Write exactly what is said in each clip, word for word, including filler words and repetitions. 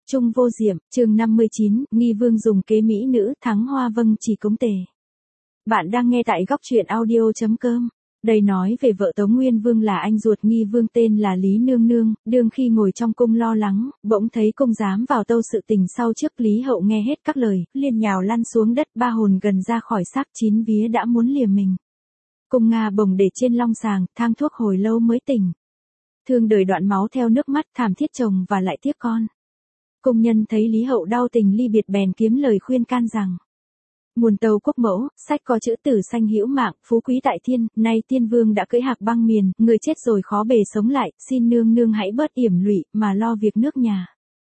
Trung Vô Diệm, chương năm mươi chín, nghi vương dùng kế mỹ nữ thắng hoa vâng chỉ cống tề. Bạn đang nghe tại góc truyện audio.com. Đây nói về vợ Tống Nguyên Vương là anh ruột nghi vương tên là Lý Nương Nương, đương khi ngồi trong cung lo lắng, bỗng thấy công giám vào tâu sự tình sau trước Lý Hậu nghe hết các lời, liền nhào lăn xuống đất ba hồn gần ra khỏi xác chín vía đã muốn lìa mình. Cung Nga bồng để trên long sàng, thang thuốc hồi lâu mới tỉnh. Thương đời đoạn máu theo nước mắt thảm thiết chồng và lại tiếc con. Công nhân thấy Lý Hậu đau tình ly biệt bèn kiếm lời khuyên can rằng: Muôn tâu quốc mẫu, sách có chữ tử sanh hữu mạng, phú quý tại thiên, nay tiên vương đã cưỡi hạc băng miền, người chết rồi khó bề sống lại, xin nương nương hãy bớt yểm lụy, mà lo việc nước nhà.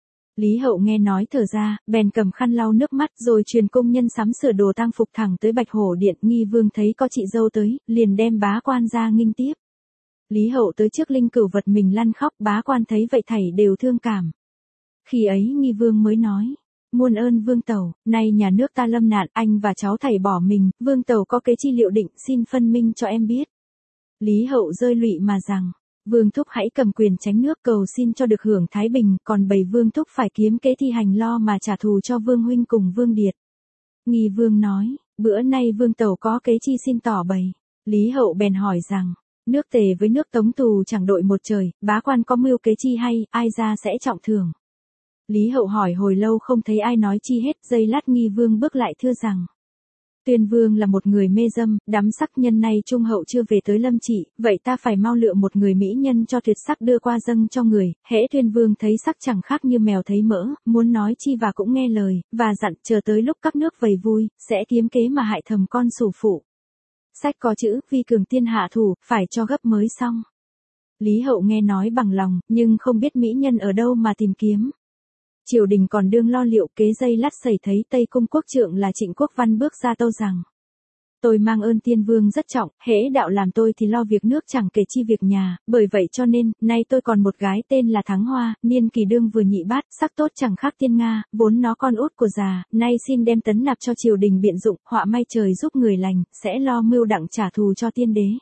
Lý Hậu nghe nói thở ra, bèn cầm khăn lau nước mắt rồi truyền công nhân sắm sửa đồ tang phục thẳng tới Bạch Hổ Điện. Nghi vương thấy có chị dâu tới, liền đem bá quan ra nghinh tiếp. Lý Hậu tới trước linh cửu vật mình lăn khóc, bá quan thấy vậy thảy đều thương cảm. Khi ấy nghi vương mới nói: Muôn ơn vương tẩu, nay nhà nước ta lâm nạn, anh và cháu thảy bỏ mình, vương tẩu có kế chi liệu định, xin phân minh cho em biết. Lý Hậu rơi lụy mà rằng: Vương thúc hãy cầm quyền tránh nước cầu xin cho được hưởng thái bình, còn bầy vương thúc phải kiếm kế thi hành lo mà trả thù cho vương huynh cùng vương điệt. Nghi vương nói: Bữa nay vương tẩu có kế chi xin tỏ bày. Lý Hậu bèn hỏi rằng: Nước Tề với nước Tống tù chẳng đội một trời, bá quan có mưu kế chi hay, ai ra sẽ trọng thưởng. Lý Hậu hỏi hồi lâu không thấy ai nói chi hết, giây lát nghi vương bước lại thưa rằng: Tuyên vương là một người mê dâm, đắm sắc, nhân nay trung hậu chưa về tới lâm trị, vậy ta phải mau lựa một người mỹ nhân cho tuyệt sắc đưa qua dâng cho người. Hễ Tuyên vương thấy sắc chẳng khác như mèo thấy mỡ, muốn nói chi và cũng nghe lời, và dặn chờ tới lúc các nước vầy vui, sẽ kiếm kế mà hại thầm con sủ phụ. Sách có chữ, vi cường tiên hạ thủ, phải cho gấp mới xong. Lý Hậu nghe nói bằng lòng, nhưng không biết mỹ nhân ở đâu mà tìm kiếm. Triều đình còn đương lo liệu, kế dây lát xảy thấy Tây Cung quốc trượng là Trịnh Quốc Văn bước ra tâu rằng: Tôi mang ơn tiên vương rất trọng, hễ đạo làm tôi thì lo việc nước chẳng kể chi việc nhà, bởi vậy cho nên, nay tôi còn một gái tên là Thắng Hoa, niên kỳ đương vừa nhị bát, sắc tốt chẳng khác tiên Nga, vốn nó con út của già, nay xin đem tấn nạp cho triều đình biện dụng, họa may trời giúp người lành, sẽ lo mưu đặng trả thù cho tiên đế.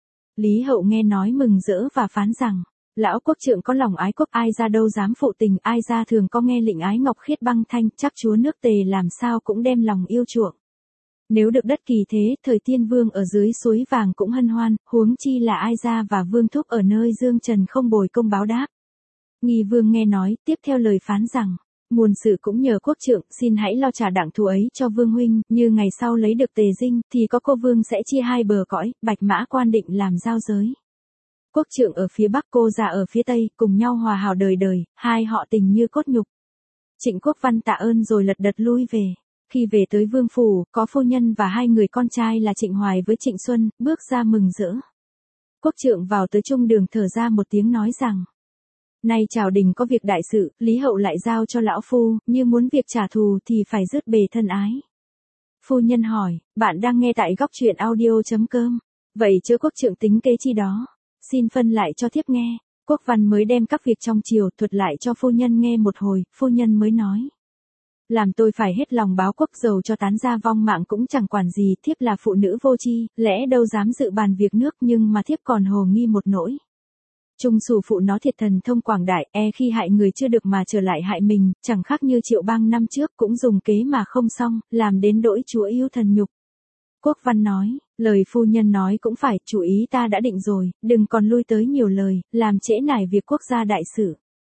Lý Hậu nghe nói mừng rỡ và phán rằng: Lão quốc trượng có lòng ái quốc, ai ra đâu dám phụ tình, ai ra thường có nghe lệnh ái ngọc khiết băng thanh, chắc chúa nước Tề làm sao cũng đem lòng yêu chuộng. Nếu được đất kỳ thế, thời tiên vương ở dưới suối vàng cũng hân hoan, huống chi là ai ra và vương thúc ở nơi dương trần không bồi công báo đáp. Nghi vương nghe nói, tiếp theo lời phán rằng: Muôn sự cũng nhờ quốc trượng, xin hãy lo trả đặng thù ấy cho vương huynh, như ngày sau lấy được Tề dinh, thì có cô vương sẽ chia hai bờ cõi, Bạch Mã quan định làm giao giới. Quốc trượng ở phía bắc, cô già ở phía tây, cùng nhau hòa hảo đời đời, hai họ tình như cốt nhục. Trịnh Quốc Văn tạ ơn rồi lật đật lui về. Khi về tới vương phủ, có phu nhân và hai người con trai là Trịnh Hoài với Trịnh Xuân, bước ra mừng rỡ. Quốc trượng vào tới trung đường thở ra một tiếng nói rằng: Nay triều đình có việc đại sự, Lý Hậu lại giao cho lão phu, như muốn việc trả thù thì phải dứt bề thân ái. Phu nhân hỏi: Bạn đang nghe tại góc truyện audio.com. Vậy chớ quốc trượng tính kế chi đó? Xin phân lại cho thiếp nghe. Quốc Văn mới đem các việc trong triều thuật lại cho phu nhân nghe một hồi, phu nhân mới nói: Làm tôi phải hết lòng báo quốc, dầu cho tán gia vong mạng cũng chẳng quản gì, thiếp là phụ nữ vô tri, lẽ đâu dám dự bàn việc nước, nhưng mà thiếp còn hồ nghi một nỗi. Trung sủ phụ nó thiệt thần thông quảng đại, e khi hại người chưa được mà trở lại hại mình, chẳng khác như Triệu Bang năm trước cũng dùng kế mà không xong, làm đến đỗi chúa yêu thần nhục. Quốc Văn nói: Lời phu nhân nói cũng phải, chủ ý ta đã định rồi, đừng còn lui tới nhiều lời, làm trễ nải việc quốc gia đại sự.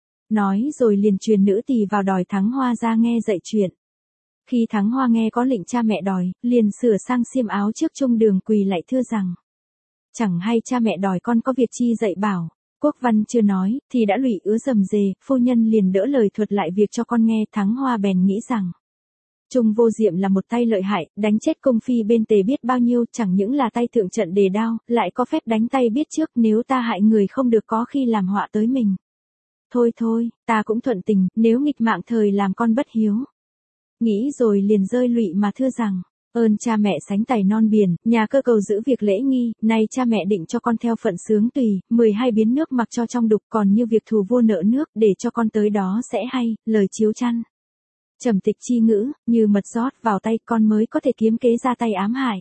Nói rồi liền truyền nữ tỳ vào đòi Thắng Hoa ra nghe dạy chuyện. Khi Thắng Hoa nghe có lệnh cha mẹ đòi, liền sửa sang xiêm áo trước trung đường quỳ lại thưa rằng: Chẳng hay cha mẹ đòi con có việc chi dạy bảo. Quốc Văn chưa nói, thì đã lụy ứa rầm rề, phu nhân liền đỡ lời thuật lại việc cho con nghe. Thắng Hoa bèn nghĩ rằng: Trung Vô Diệm là một tay lợi hại, đánh chết công phi bên Tề biết bao nhiêu, chẳng những là tay thượng trận đề đao, lại có phép đánh tay biết trước, nếu ta hại người không được có khi làm họa tới mình. Thôi thôi, ta cũng thuận tình, nếu nghịch mạng thời làm con bất hiếu. Nghĩ rồi liền rơi lụy mà thưa rằng: Ơn cha mẹ sánh tài non biển, nhà cơ cầu giữ việc lễ nghi, nay cha mẹ định cho con theo phận sướng tùy, mười hai biến nước mặc cho trong đục, còn như việc thù vua nợ nước, để cho con tới đó sẽ hay, lời chiếu chăn. Trầm tịch chi ngữ, như mật rót vào tay, con mới có thể kiếm kế ra tay ám hại.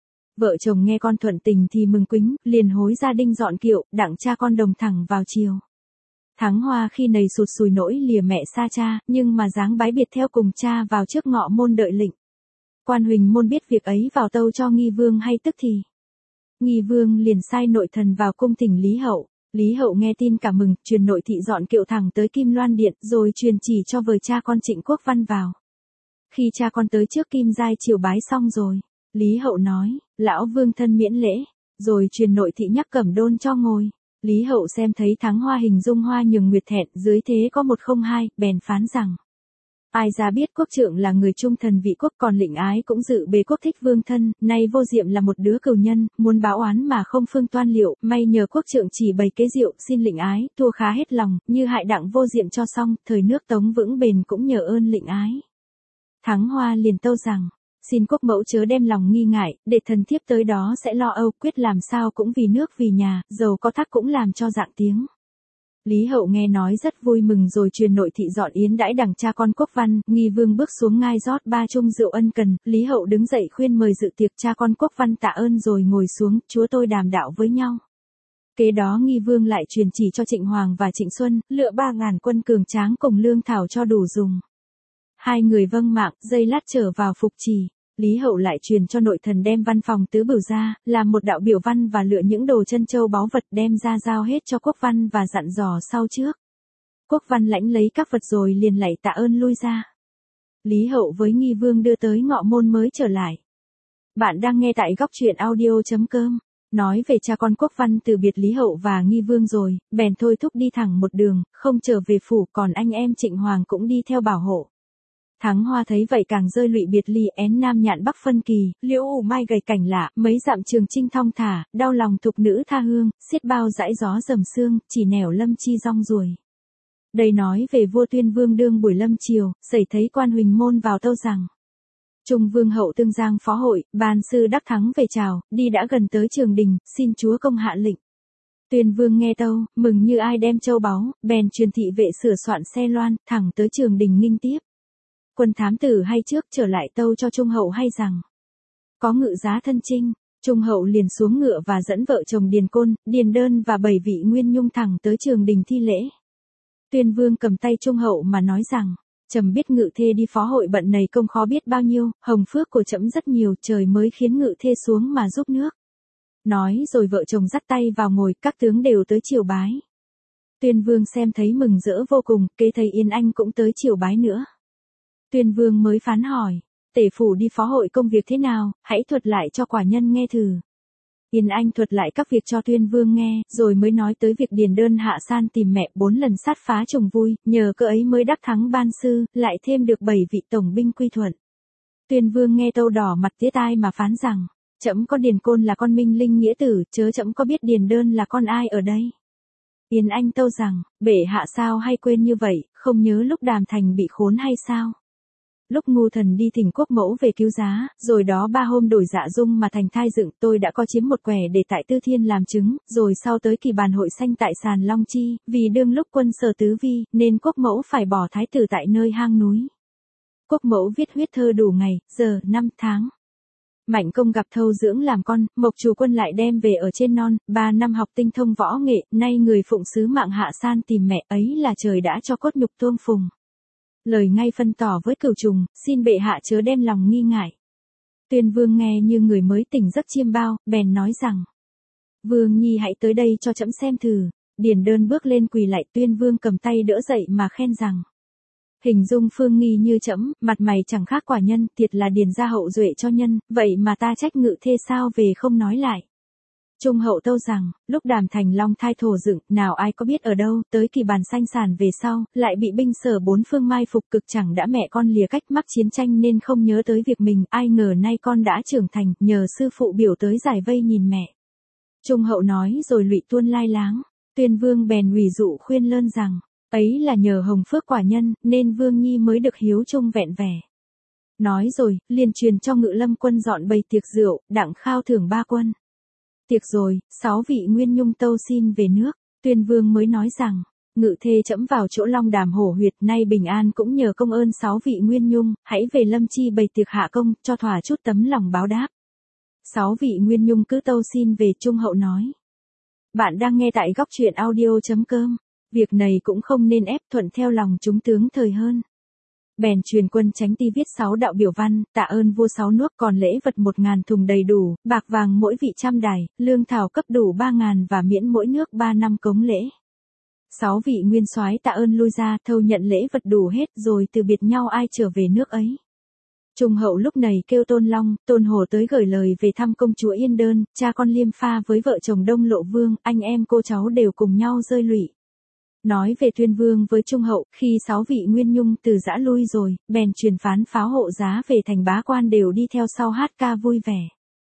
Vợ chồng nghe con thuận tình thì mừng quính, liền hối gia đinh dọn kiệu, đặng cha con đồng thẳng vào chiều. Thắng Hoa khi này sụt sùi nỗi lìa mẹ xa cha, nhưng mà dáng bái biệt theo cùng cha vào trước ngọ môn đợi lệnh. Quan Huỳnh môn biết việc ấy vào tâu cho Nghi Vương hay tức thì. Nghi Vương liền sai nội thần vào cung thỉnh Lý Hậu. Lý Hậu nghe tin cả mừng, truyền nội thị dọn kiệu thẳng tới Kim Loan Điện, rồi truyền chỉ cho vời cha con Trịnh Quốc Văn vào. Khi cha con tới trước Kim Giai triều bái xong rồi, Lý Hậu nói, lão vương thân miễn lễ, rồi truyền nội thị nhắc Cẩm Đôn cho ngồi. Lý Hậu xem thấy Thắng Hoa hình dung hoa nhường nguyệt thẹn, dưới thế có một không hai, bèn phán rằng. Ai ra biết quốc trượng là người trung thần vị quốc, còn lệnh ái cũng dự bề quốc thích vương thân, nay vô diệm là một đứa cừu nhân, muốn báo oán mà không phương toan liệu, may nhờ quốc trượng chỉ bày kế diệu, xin lệnh ái, thua khá hết lòng, như hại đặng vô diệm cho xong, thời nước Tống vững bền cũng nhờ ơn lệnh ái. Thắng Hoa liền tâu rằng, xin quốc mẫu chớ đem lòng nghi ngại, để thần thiếp tới đó sẽ lo âu, quyết làm sao cũng vì nước vì nhà, dầu có thắc cũng làm cho dạng tiếng. Lý Hậu nghe nói rất vui mừng rồi truyền nội thị dọn yến đãi đằng cha con Quốc Văn. Nghi Vương bước xuống ngai rót ba chung rượu ân cần, Lý Hậu đứng dậy khuyên mời dự tiệc, cha con Quốc Văn tạ ơn rồi ngồi xuống, chúa tôi đàm đạo với nhau. Kế đó Nghi Vương lại truyền chỉ cho Trịnh Hoàng và Trịnh Xuân, lựa ba ngàn quân cường tráng cùng lương thảo cho đủ dùng. Hai người vâng mạng, giây lát trở vào phục trì. Lý Hậu lại truyền cho nội thần đem văn phòng tứ bửu ra, làm một đạo biểu văn và lựa những đồ chân châu báu vật đem ra giao hết cho Quốc Văn và dặn dò sau trước. Quốc Văn lãnh lấy các vật rồi liền lạy tạ ơn lui ra. Lý Hậu với Nghi Vương đưa tới ngọ môn mới trở lại. Bạn đang nghe tại góc truyện audio chấm com. Nói về cha con Quốc Văn từ biệt Lý Hậu và Nghi Vương rồi, bèn thôi thúc đi thẳng một đường, không trở về phủ, còn anh em Trịnh Hoàng cũng đi theo bảo hộ. Thắng Hoa thấy vậy càng rơi lụy biệt ly, én nam nhạn bắc phân kỳ, liễu ủ mai gầy cảnh lạ, mấy dặm trường chinh thong thả, đau lòng thục nữ tha hương, xiết bao dãi gió dầm sương, chỉ nẻo lâm chi rong ruồi. Đây nói về vua Tuyên Vương đương buổi lâm triều, xảy thấy Quan Huỳnh môn vào tâu rằng. Trung Vương hậu Tương Giang phó hội, ban sư đắc thắng về chào, đi đã gần tới trường đình, xin chúa công hạ lệnh. Tuyên Vương nghe tâu, mừng như ai đem châu báu, bèn truyền thị vệ sửa soạn xe loan, thẳng tới trường đình nghinh tiếp. Quân thám tử hay trước trở lại tâu cho Trung hậu hay rằng. Có ngự giá thân chinh, Trung hậu liền xuống ngựa và dẫn vợ chồng Điền Côn, Điền Đơn và bảy vị nguyên nhung thẳng tới trường đình thi lễ. Tuyên Vương cầm tay Trung hậu mà nói rằng, trẫm biết ngự thê đi phó hội bận này công khó biết bao nhiêu, hồng phước của trẫm rất nhiều, trời mới khiến ngự thê xuống mà giúp nước. Nói rồi vợ chồng dắt tay vào ngồi, các tướng đều tới triều bái. Tuyên Vương xem thấy mừng rỡ vô cùng, kế thầy Yên Anh cũng tới triều bái nữa. Tuyên Vương mới phán hỏi, tể phủ đi phó hội công việc thế nào, hãy thuật lại cho quả nhân nghe thử. Yên Anh thuật lại các việc cho Tuyên Vương nghe, rồi mới nói tới việc Điền Đơn hạ san tìm mẹ bốn lần sát phá chồng vui, nhờ cơ ấy mới đắc thắng ban sư, lại thêm được bảy vị tổng binh quy thuận. Tuyên Vương nghe tâu đỏ mặt tía tai mà phán rằng, trẫm có Điền Côn là con minh linh nghĩa tử, chớ trẫm có biết Điền Đơn là con ai ở đây. Yên Anh tâu rằng, bệ hạ sao hay quên như vậy, không nhớ lúc Đàm Thành bị khốn hay sao? Lúc ngu thần đi thỉnh quốc mẫu về cứu giá, rồi đó ba hôm đổi dạ dung mà thành thai dựng, tôi đã có chiếm một quẻ để tại Tư Thiên làm chứng, rồi sau tới kỳ bàn hội sanh tại sàn Long Chi, vì đương lúc quân sở tứ vi, nên quốc mẫu phải bỏ thái tử tại nơi hang núi. Quốc mẫu viết huyết thơ đủ ngày, giờ, năm tháng. Mạnh công gặp thâu dưỡng làm con, mộc chủ quân lại đem về ở trên non, ba năm học tinh thông võ nghệ, nay người phụng sứ mạng hạ san tìm mẹ ấy là trời đã cho cốt nhục tuông phùng. Lời ngay phân tỏ với cửu trùng, xin bệ hạ chớ đem lòng nghi ngại. Tuyên Vương nghe như người mới tỉnh giấc chiêm bao, bèn nói rằng. Vương nhi hãy tới đây cho trẫm xem thử. Điền Đơn bước lên quỳ lại, Tuyên Vương cầm tay đỡ dậy mà khen rằng. Hình dung Phương nghi như trẫm, mặt mày chẳng khác quả nhân, thiệt là điền gia hậu duệ cho nhân, vậy mà ta trách ngự thê sao về không nói lại. Trung hậu tâu rằng, lúc Đàm Thành long thai thổ dựng, nào ai có biết ở đâu, tới kỳ bàn sanh sản về sau, lại bị binh sở bốn phương mai phục cực chẳng đã mẹ con lìa cách mắc chiến tranh nên không nhớ tới việc mình, ai ngờ nay con đã trưởng thành, nhờ sư phụ biểu tới giải vây nhìn mẹ. Trung hậu nói rồi lụy tuôn lai láng, Tuyên Vương bèn ủy dụ khuyên lơn rằng, ấy là nhờ hồng phước quả nhân, nên Vương nhi mới được hiếu trung vẹn vẻ. Nói rồi, liền truyền cho Ngự Lâm quân dọn bày tiệc rượu, đặng khao thưởng ba quân. Tiệc rồi, sáu vị nguyên nhung tâu xin về nước, Tuyên Vương mới nói rằng, ngự thê trẫm vào chỗ Long Đàm hổ huyệt, nay bình an cũng nhờ công ơn sáu vị nguyên nhung, hãy về Lâm Chi bày tiệc hạ công, cho thỏa chút tấm lòng báo đáp. Sáu vị nguyên nhung cứ tâu xin về. Trung hậu nói. Bạn đang nghe tại góc truyện audio chấm com. Việc này cũng không nên ép, thuận theo lòng chúng tướng thời hơn. Bèn truyền quân Chánh Ti viết sáu đạo biểu văn, tạ ơn vua sáu nước, còn lễ vật một ngàn thùng đầy đủ, bạc vàng mỗi vị trăm đài, lương thảo cấp đủ ba ngàn và miễn mỗi nước ba năm cống lễ. Sáu vị nguyên soái tạ ơn lui ra, thâu nhận lễ vật đủ hết rồi từ biệt nhau ai trở về nước ấy. Trung hậu lúc này kêu Tôn Long, Tôn Hồ tới gửi lời về thăm công chúa Yên Đơn, cha con Liêm Pha với vợ chồng Đông Lộ Vương, anh em cô cháu đều cùng nhau rơi lụy. Nói về Tuyên Vương với Trung hậu, khi sáu vị Nguyên Nhung từ giã lui rồi, bèn truyền phán pháo hộ giá về thành bá quan đều đi theo sau hát ca vui vẻ.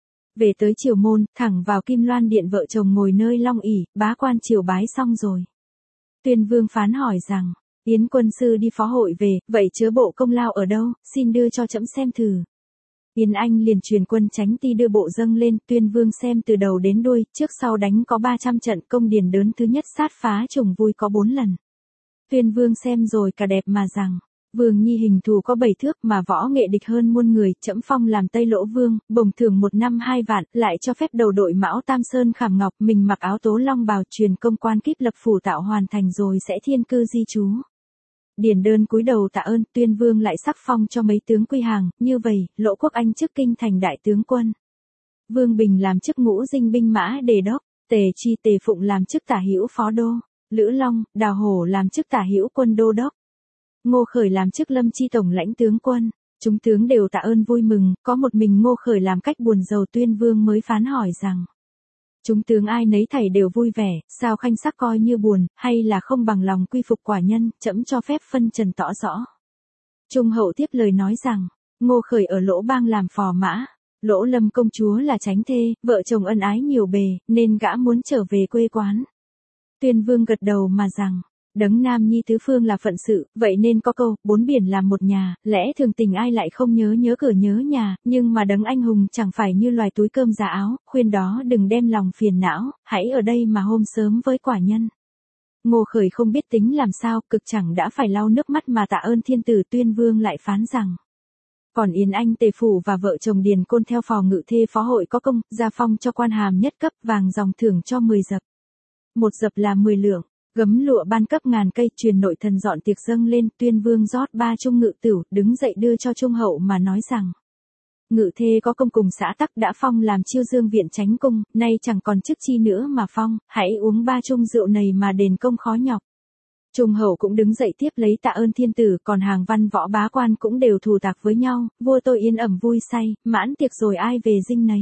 Về tới Triều Môn, thẳng vào Kim Loan Điện vợ chồng ngồi nơi long ỷ, bá quan triều bái xong rồi. Tuyên Vương phán hỏi rằng, Yến quân sư đi phó hội về, vậy chứa bộ công lao ở đâu, xin đưa cho trẫm xem thử. Yến Anh liền truyền quân Chánh Ti đưa bộ dâng lên, Tuyên Vương xem từ đầu đến đuôi, trước sau đánh có ba trăm trận, công điền đớn thứ nhất sát phá trùng vui có bốn lần. Tuyên Vương xem rồi cả đẹp mà rằng, Vương nhi hình thù có bảy thước mà võ nghệ địch hơn muôn người, trẫm phong làm Tây Lỗ Vương, bổng thưởng một năm hai vạn, lại cho phép đầu đội mão tam sơn khảm ngọc, mình mặc áo tố long bào, truyền công quan kíp lập phủ tạo hoàn thành rồi sẽ thiên cư di trú. Điền Đơn cúi đầu tạ ơn, Tuyên Vương lại sắc phong cho mấy tướng quy hàng, như vậy, Lỗ Quốc Anh chức kinh thành đại tướng quân. Vương Bình làm chức ngũ dinh binh mã đề đốc, Tề Chi Tề Phụng làm chức tả hữu phó đô, Lữ Long, Đào Hổ làm chức tả hữu quân đô đốc. Ngô Khởi làm chức Lâm Chi tổng lãnh tướng quân, chúng tướng đều tạ ơn vui mừng, có một mình Ngô Khởi làm cách buồn rầu. Tuyên Vương mới phán hỏi rằng, chúng tướng ai nấy thảy đều vui vẻ, sao khanh sắc coi như buồn, hay là không bằng lòng quy phục quả nhân, trẫm cho phép phân trần tỏ rõ. Trung hậu tiếp lời nói rằng, Ngô Khởi ở Lỗ Bang làm phò mã, Lỗ Lâm công chúa là chánh thê, vợ chồng ân ái nhiều bề, nên gã muốn trở về quê quán. Tuyên Vương gật đầu mà rằng, đấng nam nhi tứ phương là phận sự, vậy nên có câu, bốn biển làm một nhà, lẽ thường tình ai lại không nhớ nhớ cửa nhớ nhà, nhưng mà đấng anh hùng chẳng phải như loài túi cơm giả áo, khuyên đó đừng đem lòng phiền não, hãy ở đây mà hôm sớm với quả nhân. Ngô Khởi không biết tính làm sao, cực chẳng đã phải lau nước mắt mà tạ ơn thiên tử. Tuyên Vương lại phán rằng, còn Yến Anh Tề Phủ và vợ chồng Điền Côn theo phò ngự thê phó hội có công, gia phong cho quan hàm nhất cấp, vàng dòng thưởng cho mười dập. Một dập là mười lượng. Gấm lụa ban cấp ngàn cây, truyền nội thần dọn tiệc dâng lên. Tuyên Vương rót ba chung ngự tửu, đứng dậy đưa cho Trung hậu mà nói rằng, ngự thê có công cùng xã tắc đã phong làm chiêu dương viện chánh cung, nay chẳng còn chức chi nữa mà phong, hãy uống ba chung rượu này mà đền công khó nhọc. Trung hậu cũng đứng dậy tiếp lấy tạ ơn thiên tử, còn hàng văn võ bá quan cũng đều thù tạc với nhau, vua tôi yên ẩm vui say, mãn tiệc rồi ai về dinh nấy.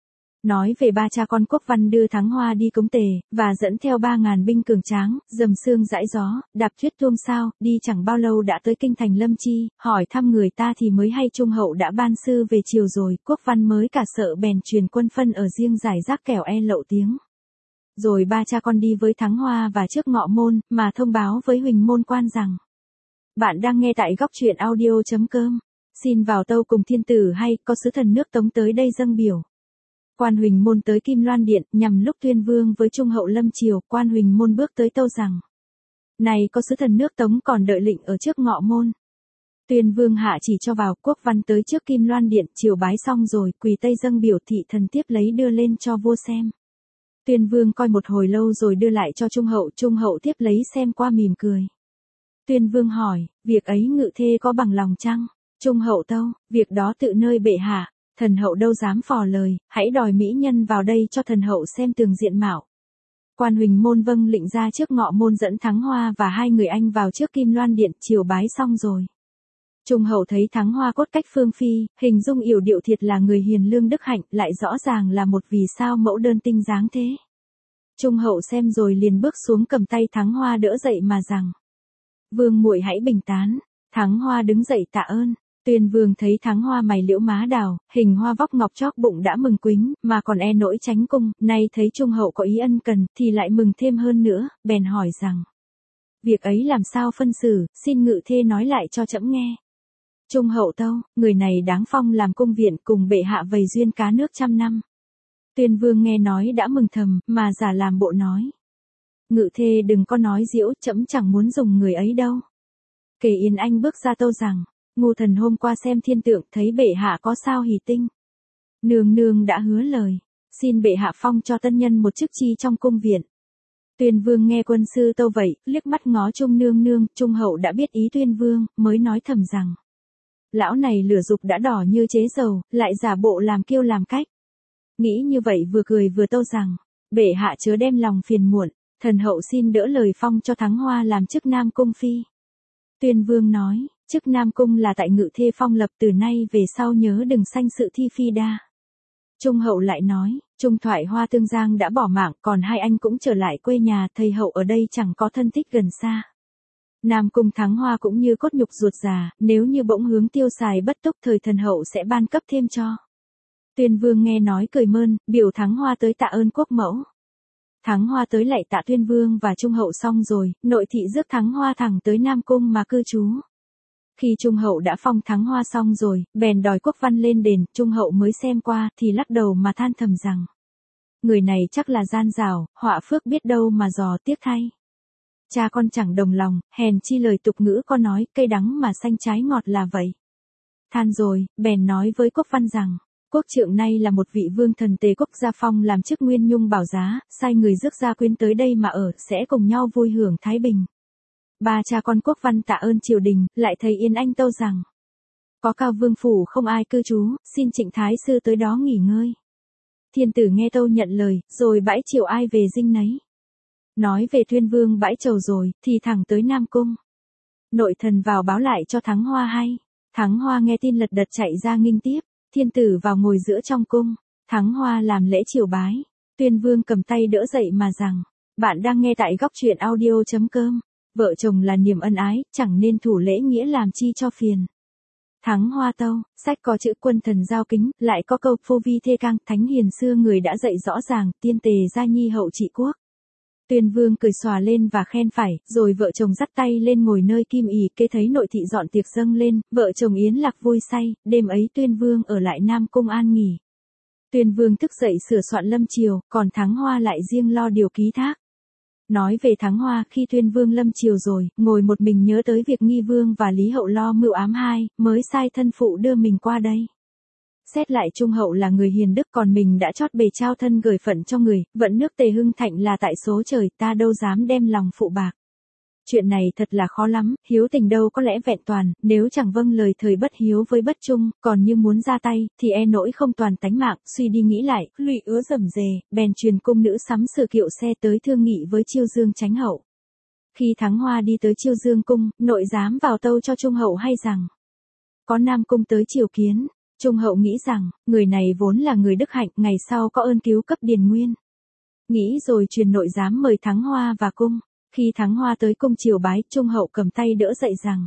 Nói về ba cha con Quốc Văn đưa Thắng Hoa đi cống Tề, và dẫn theo ba ngàn binh cường tráng, dầm sương dãi gió, đạp tuyết tuông sao, đi chẳng bao lâu đã tới kinh thành Lâm Chi, hỏi thăm người ta thì mới hay Trung hậu đã ban sư về chiều rồi. Quốc Văn mới cả sợ bèn truyền quân phân ở riêng giải rác kẻo e lậu tiếng. Rồi ba cha con đi với Thắng Hoa và trước ngọ môn, mà thông báo với Huỳnh môn quan rằng, bạn đang nghe tại góc truyện audio chấm com, xin vào tâu cùng thiên tử hay, có sứ thần nước Tống tới đây dâng biểu. Quan Huỳnh môn tới Kim Loan Điện, nhằm lúc Tuyên Vương với Trung hậu lâm triều, Quan Huỳnh môn bước tới tâu rằng, này có sứ thần nước Tống còn đợi lệnh ở trước ngọ môn. Tuyên Vương hạ chỉ cho vào. Quốc Văn tới trước Kim Loan Điện, triều bái xong rồi, quỳ tây dâng biểu, thị thần tiếp lấy đưa lên cho vua xem. Tuyên Vương coi một hồi lâu rồi đưa lại cho Trung hậu, Trung hậu tiếp lấy xem qua mỉm cười. Tuyên Vương hỏi, việc ấy ngự thê có bằng lòng chăng? Trung hậu tâu, việc đó tự nơi bệ hạ. Thần hậu đâu dám phò lời, hãy đòi mỹ nhân vào đây cho thần hậu xem tường diện mạo. Quan Huỳnh môn vâng lệnh ra trước ngọ môn dẫn Thắng Hoa và hai người anh vào trước Kim Loan Điện, triều bái xong rồi. Trung hậu thấy Thắng Hoa cốt cách phương phi, hình dung yểu điệu thiệt là người hiền lương đức hạnh, lại rõ ràng là một vì sao mẫu đơn tinh dáng thế. Trung hậu xem rồi liền bước xuống cầm tay Thắng Hoa đỡ dậy mà rằng, Vương muội hãy bình tán. Thắng Hoa đứng dậy tạ ơn. Tuyên Vương thấy Thắng Hoa mày liễu má đào, hình hoa vóc ngọc chóp bụng đã mừng quính, mà còn e nỗi tránh cung, nay thấy Trung hậu có ý ân cần, thì lại mừng thêm hơn nữa, bèn hỏi rằng, việc ấy làm sao phân xử, xin ngự thê nói lại cho trẫm nghe. Trung hậu tâu, người này đáng phong làm cung viện, cùng bệ hạ vầy duyên cá nước trăm năm. Tuyên Vương nghe nói đã mừng thầm, mà giả làm bộ nói, ngự thê đừng có nói giễu, trẫm chẳng muốn dùng người ấy đâu. Kể Yến Anh bước ra tâu rằng, Ngô thần hôm qua xem thiên tượng, thấy bệ hạ có sao hỷ tinh. Nương nương đã hứa lời, xin bệ hạ phong cho tân nhân một chức chi trong cung viện. Tuyên Vương nghe quân sư tâu vậy, liếc mắt ngó Trung nương nương, Trung hậu đã biết ý Tuyên Vương, mới nói thầm rằng. Lão này lửa dục đã đỏ như chế dầu, lại giả bộ làm kiêu làm cách. Nghĩ như vậy vừa cười vừa tâu rằng, bệ hạ chớ đem lòng phiền muộn, thần hậu xin đỡ lời phong cho Thắng Hoa làm chức Nam Cung phi. Tuyên Vương nói, chức Nam Cung là tại Ngự Thê phong lập, từ nay về sau nhớ đừng sanh sự thi phi đa. Trung hậu lại nói, Trung thoại Hoa Tương Giang đã bỏ mạng, còn hai anh cũng trở lại quê nhà, thầy hậu ở đây chẳng có thân thích gần xa. Nam Cung Thắng Hoa cũng như cốt nhục ruột già, nếu như bỗng hướng tiêu xài bất túc thời thần hậu sẽ ban cấp thêm cho. Tuyên Vương nghe nói cười mơn, biểu Thắng Hoa tới tạ ơn quốc mẫu. Thắng Hoa tới lạy tạ Tuyên Vương và Trung hậu xong rồi, nội thị rước Thắng Hoa thẳng tới Nam Cung mà cư trú. Khi Trung hậu đã phong Thắng Hoa xong rồi, bèn đòi quốc văn lên đền, Trung hậu mới xem qua thì lắc đầu mà than thầm rằng. Người này chắc là gian rào, họa phước biết đâu mà dò, tiếc thay. Cha con chẳng đồng lòng, hèn chi lời tục ngữ có nói, cây đắng mà xanh trái ngọt là vậy. Than rồi, bèn nói với quốc văn rằng, quốc trượng nay là một vị vương thần Tề quốc gia phong làm chức Nguyên Nhung bảo giá, sai người rước gia quyến tới đây mà ở, sẽ cùng nhau vui hưởng thái bình. Ba cha con quốc văn tạ ơn triều đình, lại thấy Yên Anh tâu rằng, có cao vương phủ không ai cư trú, xin Trịnh Thái sư tới đó nghỉ ngơi. Thiên tử nghe tâu nhận lời, rồi bãi triều ai về dinh nấy. Nói về Tuyên Vương bãi trầu rồi, thì thẳng tới Nam Cung. Nội thần vào báo lại cho Thắng Hoa hay. Thắng Hoa nghe tin lật đật chạy ra nghinh tiếp. Thiên tử vào ngồi giữa trong cung. Thắng Hoa làm lễ triều bái. Tuyên Vương cầm tay đỡ dậy mà rằng, bạn đang nghe tại góc truyện audio.com. Vợ chồng là niềm ân ái, chẳng nên thủ lễ nghĩa làm chi cho phiền. Thắng Hoa tâu, sách có chữ quân thần giao kính, lại có câu phô vi thê cang, thánh hiền xưa người đã dạy rõ ràng, tiên tề gia nhi hậu trị quốc. Tuyên Vương cười xòa lên và khen phải, rồi vợ chồng dắt tay lên ngồi nơi kim ỷ, kế thấy nội thị dọn tiệc dâng lên, vợ chồng yến lạc vui say, đêm ấy Tuyên Vương ở lại Nam Cung an nghỉ. Tuyên Vương thức dậy sửa soạn lâm triều, còn Thắng Hoa lại riêng lo điều ký thác. Nói về Thắng Hoa, khi Tuyên Vương lâm triều rồi, ngồi một mình nhớ tới việc Nghi Vương và Lý Hậu lo mưu ám hai, mới sai thân phụ đưa mình qua đây. Xét lại Trung hậu là người hiền đức, còn mình đã chót bề trao thân gửi phận cho người, vận nước Tề hưng thạnh là tại số trời, ta đâu dám đem lòng phụ bạc. Chuyện này thật là khó lắm, hiếu tình đâu có lẽ vẹn toàn, nếu chẳng vâng lời thời bất hiếu với bất trung, còn như muốn ra tay, thì e nỗi không toàn tánh mạng. Suy đi nghĩ lại, lụy ứa rầm rề, bèn truyền cung nữ sắm sửa kiệu xe tới thương nghị với Chiêu Dương Chánh hậu. Khi Thắng Hoa đi tới Chiêu Dương cung, nội giám vào tâu cho Trung hậu hay rằng, có Nam Cung tới triều kiến. Trung hậu nghĩ rằng, người này vốn là người đức hạnh, ngày sau có ơn cứu cấp điền nguyên. Nghĩ rồi truyền nội giám mời Thắng Hoa vào cung. Khi Thắng Hoa tới cung triều bái, Trung hậu cầm tay đỡ dậy rằng,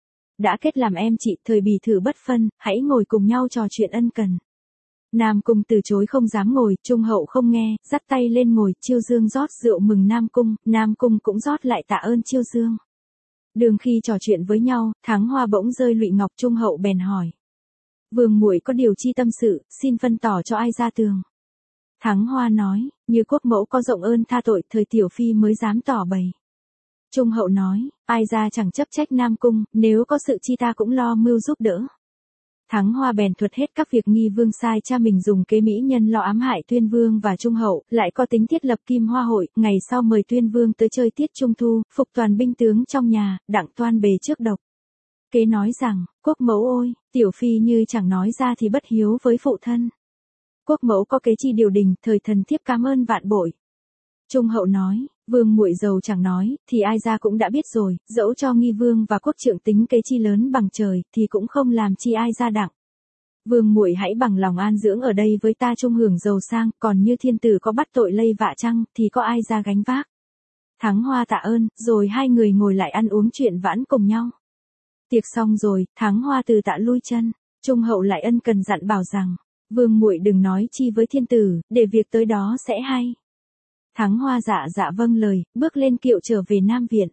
đã kết làm em chị, thời bì thử bất phân, hãy ngồi cùng nhau trò chuyện ân cần. Nam Cung từ chối không dám ngồi, Trung hậu không nghe, dắt tay lên ngồi, Chiêu Dương rót rượu mừng Nam Cung, Nam Cung cũng rót lại tạ ơn Chiêu Dương. Đường khi trò chuyện với nhau, Thắng Hoa bỗng rơi lụy ngọc, Trung hậu bèn hỏi, vương muội có điều chi tâm sự, xin phân tỏ cho ai ra tường. Thắng Hoa nói, như quốc mẫu có rộng ơn tha tội, thời tiểu phi mới dám tỏ bày. Trung hậu nói, ai ra chẳng chấp trách Nam Cung, nếu có sự chi ta cũng lo mưu giúp đỡ. Thắng Hoa bèn thuật hết các việc Nghi Vương sai cha mình dùng kế mỹ nhân lo ám hại Tuyên Vương và Trung hậu, lại có tính thiết lập Kim Hoa hội, ngày sau mời Tuyên Vương tới chơi tiết Trung thu, phục toàn binh tướng trong nhà, đặng toan bề trước độc. Kế nói rằng, quốc mẫu ôi, tiểu phi như chẳng nói ra thì bất hiếu với phụ thân. Quốc mẫu có kế chi điều đình, thời thần thiếp cảm ơn vạn bội. Trung hậu nói, vương muội giàu chẳng nói, thì ai ra cũng đã biết rồi, dẫu cho Nghi Vương và quốc trượng tính kế chi lớn bằng trời, thì cũng không làm chi ai ra đặng. Vương muội hãy bằng lòng an dưỡng ở đây với ta chung hưởng giàu sang, còn như thiên tử có bắt tội lây vạ chăng, thì có ai ra gánh vác. Thắng Hoa tạ ơn, rồi hai người ngồi lại ăn uống chuyện vãn cùng nhau. Tiệc xong rồi, Thắng Hoa từ tạ lui chân, Trung hậu lại ân cần dặn bảo rằng, vương muội đừng nói chi với thiên tử, để việc tới đó sẽ hay. Thắng Hoa dạ dạ vâng lời, bước lên kiệu trở về Nam Viện.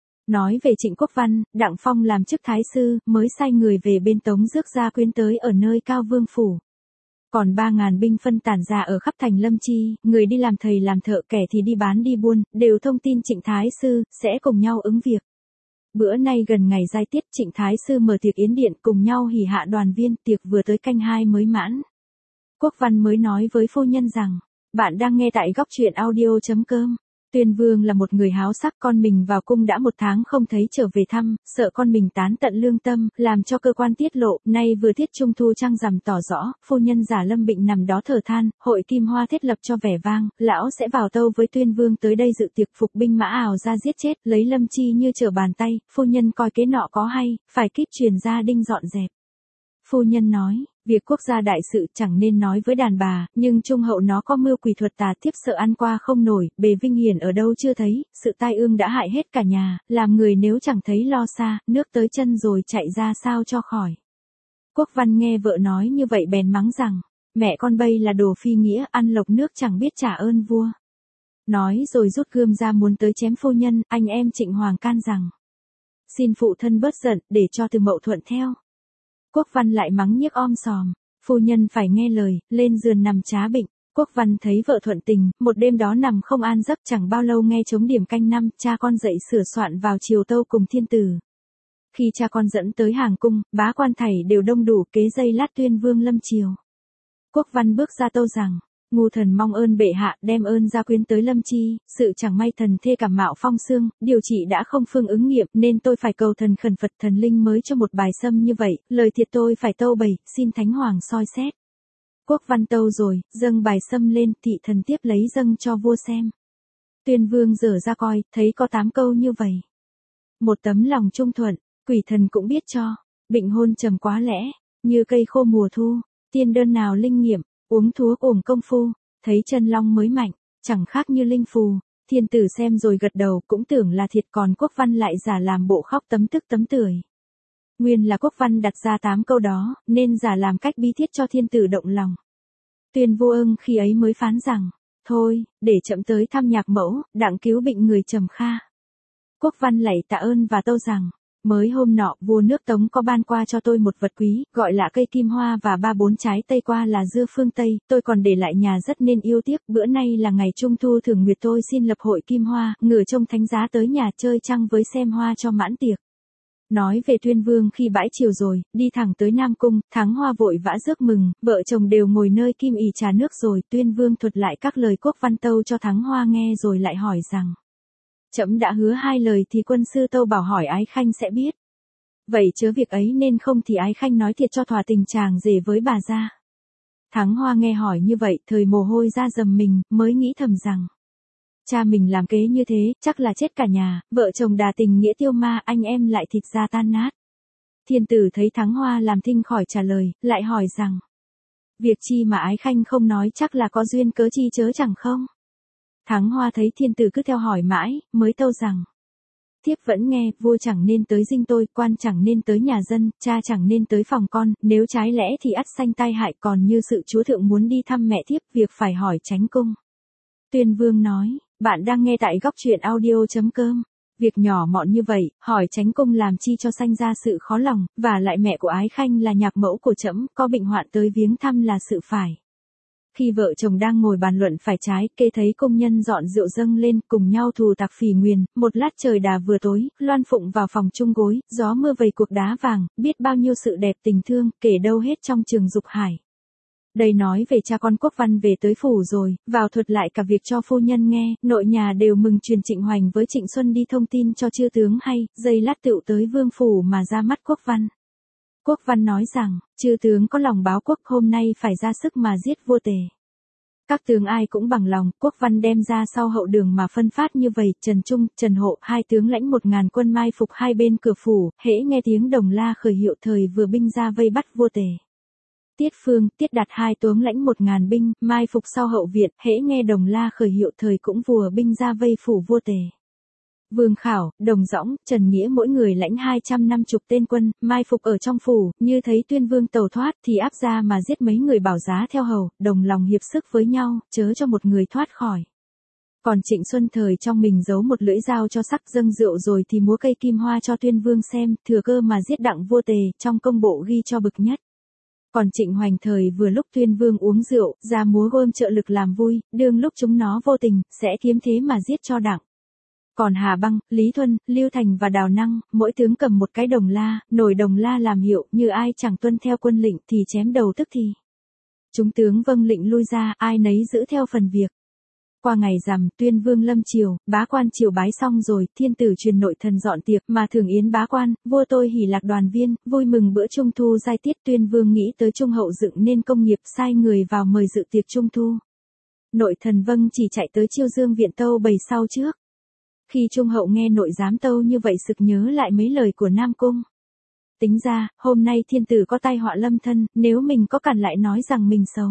Nói về Trịnh Quốc Văn, Đặng Phong làm chức thái sư, mới sai người về bên Tống rước gia quyến tới ở nơi Cao Vương phủ. Còn ba ngàn binh phân tản ra ở khắp thành Lâm Chi, người đi làm thầy làm thợ, kẻ thì đi bán đi buôn, đều thông tin Trịnh thái sư sẽ cùng nhau ứng việc. Bữa nay gần ngày giai tiết, Trịnh thái sư mở tiệc yến điện cùng nhau hỉ hạ đoàn viên, tiệc vừa tới canh hai mới mãn. Quốc Văn mới nói với phu nhân rằng, bạn đang nghe tại góc truyện audio.com. Tuyên Vương là một người háo sắc, con mình vào cung đã một tháng không thấy trở về thăm, sợ con mình tán tận lương tâm, làm cho cơ quan tiết lộ, nay vừa tiết trung thu trăng rằm tỏ rõ, phu nhân giả Lâm Bệnh nằm đó thở than, hội Kim Hoa thiết lập cho vẻ vang, lão sẽ vào tâu với Tuyên Vương tới đây dự tiệc, phục binh mã ảo ra giết chết, lấy Lâm Chi như trở bàn tay, phu nhân coi kế nọ có hay, phải kíp truyền gia đinh dọn dẹp. Phu nhân nói, việc quốc gia đại sự chẳng nên nói với đàn bà, nhưng trung hậu nó có mưu quỷ thuật tà thiếp sợ ăn qua không nổi, bề vinh hiển ở đâu chưa thấy, sự tai ương đã hại hết cả nhà, làm người nếu chẳng thấy lo xa, nước tới chân rồi chạy ra sao cho khỏi. Quốc Văn nghe vợ nói như vậy bèn mắng rằng, mẹ con bây là đồ phi nghĩa, ăn lộc nước chẳng biết trả ơn vua. Nói rồi rút gươm ra muốn tới chém phu nhân, anh em Trịnh Hoàng can rằng, xin phụ thân bớt giận, để cho Từ Mậu thuận theo. Quốc Văn lại mắng nhiếc om sòm, phu nhân phải nghe lời, lên giường nằm trá bệnh. Quốc Văn thấy vợ thuận tình, một đêm đó nằm không an giấc, chẳng bao lâu nghe trống điểm canh năm, cha con dậy sửa soạn vào triều tâu cùng thiên tử. Khi cha con dẫn tới hàng cung, bá quan thảy đều đông đủ, kế giây lát Tuyên Vương lâm triều. Quốc Văn bước ra tâu rằng, ngu thần mong ơn bệ hạ, đem ơn gia quyến tới Lâm Chi, sự chẳng may thần thê cảm mạo phong xương, điều trị đã không phương ứng nghiệm, nên tôi phải cầu thần khẩn Phật thần linh mới cho một bài sâm như vậy, lời thiệt tôi phải tâu bày, xin Thánh Hoàng soi xét. Quốc Văn tâu rồi, dâng bài sâm lên, thị thần tiếp lấy dâng cho vua xem. Tuyên Vương dở ra coi, thấy có tám câu như vậy. Một tấm lòng trung thuận, quỷ thần cũng biết cho, bệnh hôn trầm quá lẽ, như cây khô mùa thu, tiên đơn nào linh nghiệm, uống thuốc ổm công phu, thấy chân long mới mạnh, chẳng khác như linh phù. Thiên tử xem rồi gật đầu, cũng tưởng là thiệt, còn Quốc Văn lại giả làm bộ khóc tấm tức tấm tưởi. Nguyên là Quốc Văn đặt ra tám câu đó, nên giả làm cách bi thiết cho thiên tử động lòng. Tuyên vô ưng khi ấy mới phán rằng, thôi, để chậm tới thăm nhạc mẫu, đặng cứu bệnh người trầm kha. Quốc Văn lạy tạ ơn và tâu rằng, mới hôm nọ vua nước Tống có ban qua cho tôi một vật quý, gọi là cây kim hoa và ba bốn trái tây qua là dưa phương Tây, tôi còn để lại nhà rất nên yêu tiếc, bữa nay là ngày trung thu thường nguyệt tôi xin lập hội kim hoa, ngửa trông thánh giá tới nhà chơi trăng với xem hoa cho mãn tiệc. Nói về Tuyên Vương khi bãi chiều rồi, đi thẳng tới Nam Cung, Thắng Hoa vội vã rước mừng, vợ chồng đều ngồi nơi kim ỷ trà nước rồi, Tuyên Vương thuật lại các lời Quốc Văn tâu cho Thắng Hoa nghe rồi lại hỏi rằng, trẫm đã hứa hai lời thì quân sư tâu bảo hỏi Ái Khanh sẽ biết. Vậy chớ việc ấy nên không thì Ái Khanh nói thiệt cho thỏa tình chàng rể với bà ra. Thắng Hoa nghe hỏi như vậy, thời mồ hôi ra rầm mình, mới nghĩ thầm rằng, cha mình làm kế như thế, chắc là chết cả nhà, vợ chồng đà tình nghĩa tiêu ma, anh em lại thịt ra tan nát. Thiên tử thấy Thắng Hoa làm thinh khỏi trả lời, lại hỏi rằng, việc chi mà Ái Khanh không nói chắc là có duyên cớ chi chớ chẳng không? Thắng Hoa thấy thiên tử cứ theo hỏi mãi, mới tâu rằng, thiếp vẫn nghe, vua chẳng nên tới dinh tôi, quan chẳng nên tới nhà dân, cha chẳng nên tới phòng con, nếu trái lẽ thì ắt sanh tai hại, còn như sự chúa thượng muốn đi thăm mẹ thiếp, việc phải hỏi tránh cung. Tuyên Vương nói, bạn đang nghe tại góc truyện audio chấm com. Việc nhỏ mọn như vậy, hỏi tránh cung làm chi cho sanh ra sự khó lòng, và lại mẹ của Ái Khanh là nhạc mẫu của trẫm, có bệnh hoạn tới viếng thăm là sự phải. Khi vợ chồng đang ngồi bàn luận phải trái, kê thấy công nhân dọn rượu dâng lên, cùng nhau thù tạc phỉ nguyền, một lát trời đà vừa tối, Loan Phụng vào phòng chung gối, gió mưa vầy cuộc đá vàng, biết bao nhiêu sự đẹp tình thương, kể đâu hết trong trường dục hải. Đây nói về cha con Quốc Văn về tới phủ rồi, vào thuật lại cả việc cho phu nhân nghe, nội nhà đều mừng truyền Trịnh Hoành với Trịnh Xuân đi thông tin cho chư tướng hay, giây lát tựu tới vương phủ mà ra mắt Quốc Văn. Quốc Văn nói rằng, chư tướng có lòng báo quốc hôm nay phải ra sức mà giết vua Tề. Các tướng ai cũng bằng lòng, Quốc Văn đem ra sau hậu đường mà phân phát như vậy, Trần Trung, Trần Hộ, hai tướng lãnh một ngàn quân mai phục hai bên cửa phủ, hễ nghe tiếng đồng la khởi hiệu thời vừa binh ra vây bắt vua Tề. Tiết Phương, Tiết Đạt hai tướng lãnh một ngàn binh, mai phục sau hậu viện, hễ nghe đồng la khởi hiệu thời cũng vừa binh ra vây phủ vua Tề. Vương Khảo, Đồng Dõng, Trần Nghĩa mỗi người lãnh hai trăm năm chục tên quân, mai phục ở trong phủ, như thấy Tuyên Vương tàu thoát thì áp ra mà giết mấy người bảo giá theo hầu, đồng lòng hiệp sức với nhau, chớ cho một người thoát khỏi. Còn Trịnh Xuân thời trong mình giấu một lưỡi dao cho sắc dâng rượu rồi thì múa cây kim hoa cho Tuyên Vương xem, thừa cơ mà giết đặng vua Tề, trong công bộ ghi cho bực nhất. Còn Trịnh Hoành thời vừa lúc Tuyên Vương uống rượu, ra múa gom trợ lực làm vui, đương lúc chúng nó vô tình, sẽ kiếm thế mà giết cho đặng. Còn Hà Băng, Lý Thuân, Lưu Thành và Đào Năng, mỗi tướng cầm một cái đồng la, nổi đồng la làm hiệu, như ai chẳng tuân theo quân lệnh thì chém đầu tức thì. Chúng tướng vâng lệnh lui ra, ai nấy giữ theo phần việc. Qua ngày rằm, tuyên vương lâm triều, bá quan triều bái xong rồi, thiên tử truyền nội thần dọn tiệc, mà thường yến bá quan, vua tôi hỉ lạc đoàn viên, vui mừng bữa trung thu giai tiết. Tuyên vương nghĩ tới Trung hậu dựng nên công nghiệp, sai người vào mời dự tiệc trung thu. Nội thần vâng chỉ chạy tới chiêu dương viện tâu bày sau trước. Khi Trung hậu nghe nội giám tâu như vậy sực nhớ lại mấy lời của Nam Cung. Tính ra, hôm nay thiên tử có tai họa lâm thân, nếu mình có cản lại nói rằng mình xấu.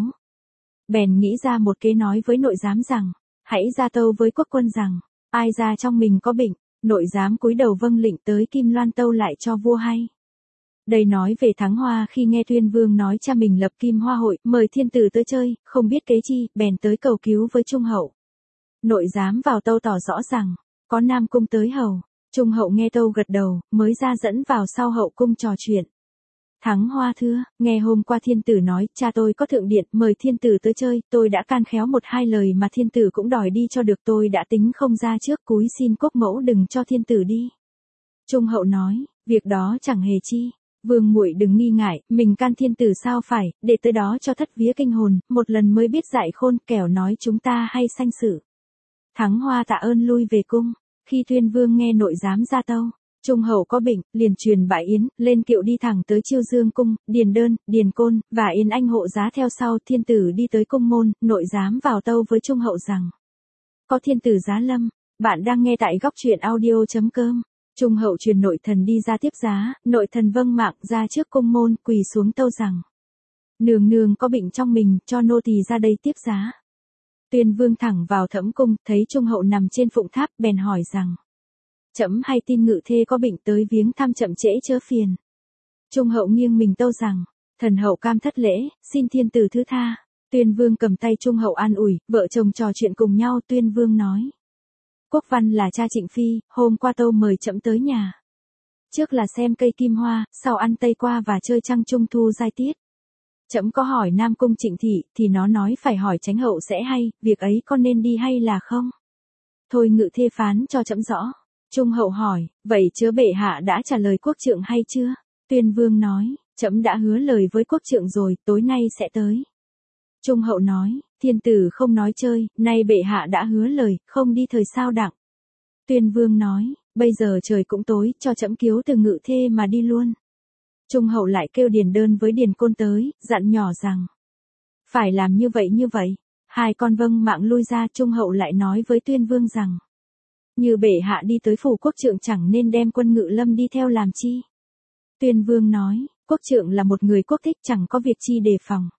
Bèn nghĩ ra một kế nói với nội giám rằng, hãy ra tâu với quốc quân rằng, ai ra trong mình có bệnh. Nội giám cúi đầu vâng lệnh tới Kim Loan tâu lại cho vua hay. Đây nói về Thắng Hoa khi nghe Tuyên vương nói cha mình lập Kim Hoa hội, mời thiên tử tới chơi, không biết kế chi, bèn tới cầu cứu với Trung hậu. Nội giám vào tâu tỏ rõ rằng, có Nam Cung tới hầu. Trung hậu nghe tâu gật đầu, mới ra dẫn vào sau hậu cung trò chuyện. Thắng Hoa thưa, nghe hôm qua thiên tử nói, cha tôi có thượng điện, mời thiên tử tới chơi, tôi đã can khéo một hai lời mà thiên tử cũng đòi đi cho được, tôi đã tính không ra trước, cúi xin quốc mẫu đừng cho thiên tử đi. Trung hậu nói, việc đó chẳng hề chi, vương muội đừng nghi ngại, mình can thiên tử sao phải, để tới đó cho thất vía kinh hồn, một lần mới biết dạy khôn, kẻo nói chúng ta hay sanh sự. Thắng Hoa tạ ơn lui về cung. Khi Tuyên vương nghe nội giám ra tâu, Trung hậu có bệnh, liền truyền bãi yến, lên kiệu đi thẳng tới chiêu dương cung, điền đơn, điền côn, và yến anh hộ giá theo sau. Thiên tử đi tới cung môn, nội giám vào tâu với Trung hậu rằng, có thiên tử giá lâm. Bạn đang nghe tại góc truyện audio chấm com. Trung hậu truyền nội thần đi ra tiếp giá, nội thần vâng mạng ra trước cung môn, quỳ xuống tâu rằng, nương nương có bệnh trong mình, cho nô tỳ ra đây tiếp giá. Tuyên vương thẳng vào thẫm cung, thấy Trung hậu nằm trên phụng tháp, bèn hỏi rằng, trẫm hay tin ngự thê có bệnh tới viếng thăm chậm trễ chớ phiền. Trung hậu nghiêng mình tâu rằng, thần hậu cam thất lễ, xin thiên tử thứ tha. Tuyên vương cầm tay Trung hậu an ủi, vợ chồng trò chuyện cùng nhau. Tuyên vương nói, Quốc Văn là cha Trịnh Phi, hôm qua tâu mời trẫm tới nhà. Trước là xem cây kim hoa, sau ăn tây qua và chơi trăng trung thu giai tiết. Trẫm có hỏi Nam Cung Trịnh thị, thì nó nói phải hỏi Chánh hậu sẽ hay, việc ấy con nên đi hay là không? Thôi ngự thê phán cho trẫm rõ. Trung hậu hỏi, vậy chớ bệ hạ đã trả lời quốc trượng hay chưa? Tuyên vương nói, trẫm đã hứa lời với quốc trượng rồi, tối nay sẽ tới. Trung hậu nói, thiên tử không nói chơi, nay bệ hạ đã hứa lời, không đi thời sao đặng. Tuyên vương nói, bây giờ trời cũng tối, cho trẫm kiếu từ ngự thê mà đi luôn. Trung hậu lại kêu điền đơn với điền côn tới, dặn nhỏ rằng, phải làm như vậy như vậy. Hai con vâng mạng lui ra. Trung hậu lại nói với Tuyên vương rằng, như bệ hạ đi tới phủ quốc trượng chẳng nên đem quân ngự lâm đi theo làm chi. Tuyên vương nói, quốc trượng là một người quốc thích, chẳng có việc chi đề phòng.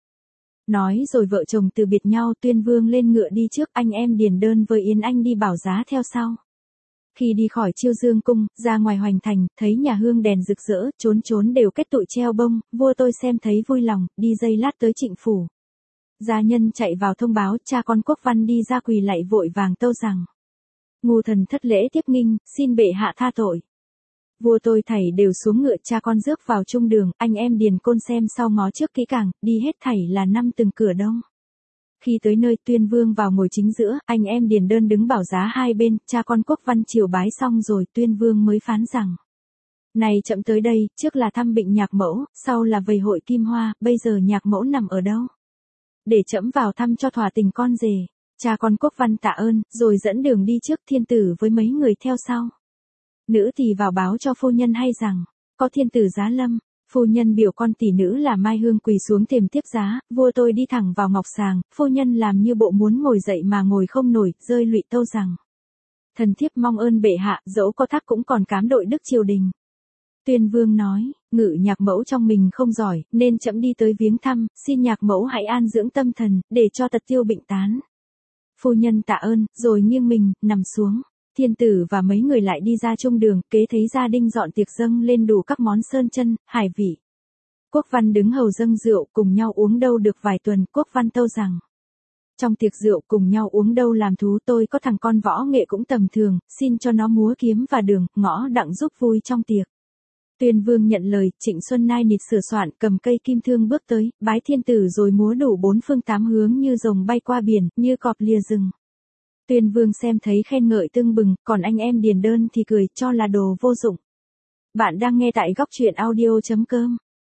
Nói rồi vợ chồng từ biệt nhau. Tuyên vương lên ngựa đi trước, anh em điền đơn với Yến Anh đi bảo giá theo sau. Khi đi khỏi chiêu dương cung, ra ngoài hoành thành, thấy nhà hương đèn rực rỡ, trốn trốn đều kết tụi treo bông, vua tôi xem thấy vui lòng, đi giây lát tới Trịnh phủ. Gia nhân chạy vào thông báo, cha con Quốc Văn đi ra quỳ lạy vội vàng tâu rằng, ngu thần thất lễ tiếp nghinh, xin bệ hạ tha tội. Vua tôi thảy đều xuống ngựa, cha con rước vào trung đường, anh em điền côn xem sau ngó trước kỹ càng, đi hết thảy là năm từng cửa đông. Khi tới nơi, Tuyên vương vào ngồi chính giữa, anh em điền đơn đứng bảo giá hai bên, cha con Quốc Văn triều bái xong rồi, Tuyên vương mới phán rằng, này trẫm tới đây, trước là thăm bệnh nhạc mẫu, sau là vầy hội kim hoa, bây giờ nhạc mẫu nằm ở đâu? Để trẫm vào thăm cho thỏa tình con rể. Cha con Quốc Văn tạ ơn, rồi dẫn đường đi trước. Thiên tử với mấy người theo sau. Nữ thì vào báo cho phu nhân hay rằng, có thiên tử giá lâm. Phu nhân biểu con tỷ nữ là Mai Hương quỳ xuống thềm tiếp giá, vua tôi đi thẳng vào ngọc sàng, phu nhân làm như bộ muốn ngồi dậy mà ngồi không nổi, rơi lụy tâu rằng, thần thiếp mong ơn bệ hạ, dẫu có thắc cũng còn cám đội đức triều đình. Tuyên vương nói, ngự nhạc mẫu trong mình không giỏi, nên trẫm đi tới viếng thăm, xin nhạc mẫu hãy an dưỡng tâm thần, để cho tật tiêu bệnh tán. Phu nhân tạ ơn, rồi nghiêng mình, nằm xuống. Thiên tử và mấy người lại đi ra trung đường, kế thấy gia đình dọn tiệc dâng lên đủ các món sơn chân, hải vị. Quốc Văn đứng hầu dâng rượu, cùng nhau uống đâu được vài tuần. Quốc Văn tâu rằng, trong tiệc rượu cùng nhau uống đâu làm thú, tôi có thằng con võ nghệ cũng tầm thường, xin cho nó múa kiếm và đường, ngõ đặng giúp vui trong tiệc. Tuyên vương nhận lời, Trịnh Xuân nai nịt sửa soạn, cầm cây kim thương bước tới, bái thiên tử rồi múa đủ bốn phương tám hướng như rồng bay qua biển, như cọp lìa rừng. Tuyên vương xem thấy khen ngợi tưng bừng, còn anh em điền đơn thì cười, cho là đồ vô dụng. Bạn đang nghe tại góc truyện audio chấm com.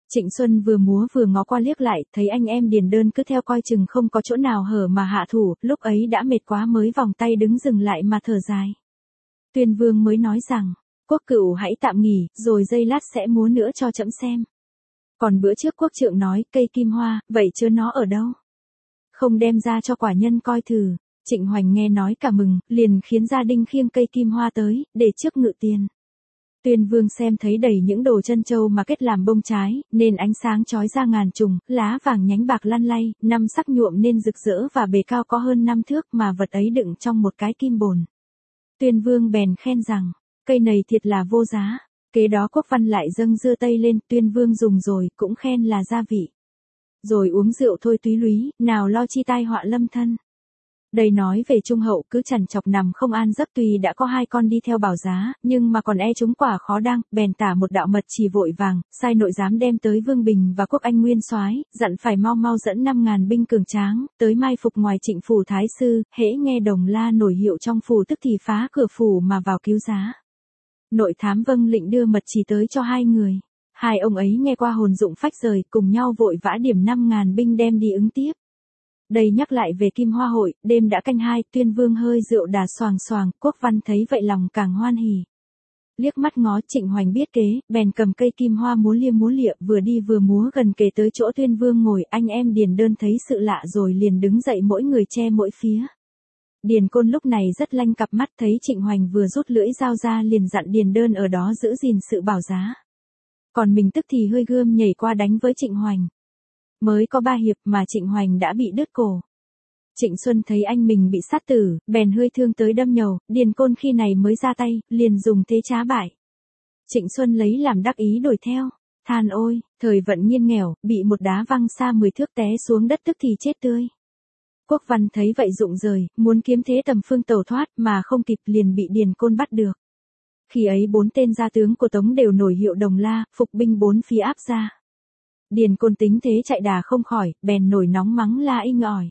Trịnh Xuân vừa múa vừa ngó qua liếc lại, thấy anh em Điền Đơn cứ theo coi chừng không có chỗ nào hở mà hạ thủ, lúc ấy đã mệt quá mới vòng tay đứng dừng lại mà thở dài. Tuyên Vương mới nói rằng, quốc cửu hãy tạm nghỉ, rồi giây lát sẽ múa nữa cho trẫm xem. Còn bữa trước quốc trượng nói cây kim hoa, vậy chứ nó ở đâu? Không đem ra cho quả nhân coi thử. Trịnh Hoành nghe nói cả mừng, liền khiến gia đình khiêng cây kim hoa tới, để trước ngự tiền. Tuyên Vương xem thấy đầy những đồ chân châu mà kết làm bông trái, nên ánh sáng chói ra ngàn trùng, lá vàng nhánh bạc lăn lay, năm sắc nhuộm nên rực rỡ và bề cao có hơn năm thước mà vật ấy đựng trong một cái kim bồn. Tuyên Vương bèn khen rằng, cây này thiệt là vô giá. Kế đó Quốc Văn lại dâng dưa tây lên, Tuyên Vương dùng rồi, cũng khen là gia vị. Rồi uống rượu thôi túy lúy, nào lo chi tai họa lâm thân. Đây nói về Trung Hậu cứ chằn chọc nằm không an giấc, tuy đã có hai con đi theo bảo giá, nhưng mà còn e chúng quả khó đăng, bèn tả một đạo mật chỉ vội vàng, sai nội giám đem tới Vương Bình và Quốc Anh Nguyên soái, dặn phải mau mau dẫn năm ngàn binh cường tráng, tới mai phục ngoài Trịnh phủ thái sư, hễ nghe đồng la nổi hiệu trong phủ tức thì phá cửa phủ mà vào cứu giá. Nội thám vâng lệnh đưa mật chỉ tới cho hai người. Hai ông ấy nghe qua hồn dụng phách rời, cùng nhau vội vã điểm năm ngàn binh đem đi ứng tiếp. Đây nhắc lại về Kim Hoa hội, đêm đã canh hai, Tuyên Vương hơi rượu đà xoàng xoàng, Quốc Văn thấy vậy lòng càng hoan hỉ. Liếc mắt ngó Trịnh Hoành biết kế, bèn cầm cây kim hoa múa lia múa lịa, vừa đi vừa múa gần kề tới chỗ Tuyên Vương ngồi. Anh em Điền Đơn thấy sự lạ rồi liền đứng dậy, mỗi người che mỗi phía. Điền Côn lúc này rất lanh cặp mắt, thấy Trịnh Hoành vừa rút lưỡi dao ra liền dặn Điền Đơn ở đó giữ gìn sự bảo giá. Còn mình tức thì hơi gươm nhảy qua đánh với Trịnh Hoành. Mới có ba hiệp mà Trịnh Hoành đã bị đứt cổ. Trịnh Xuân thấy anh mình bị sát tử, bèn hơi thương tới đâm nhầu, Điền Côn khi này mới ra tay, liền dùng thế trá bại. Trịnh Xuân lấy làm đắc ý đuổi theo, than ôi, thời vận nhiên nghèo, bị một đá văng xa mười thước té xuống đất tức thì chết tươi. Quốc Văn thấy vậy rụng rời, muốn kiếm thế tầm phương tẩu thoát mà không kịp liền bị Điền Côn bắt được. Khi ấy bốn tên gia tướng của Tống đều nổi hiệu đồng la, phục binh bốn phía áp ra. Điền Côn tính thế chạy đà không khỏi, bèn nổi nóng mắng la inh ỏi.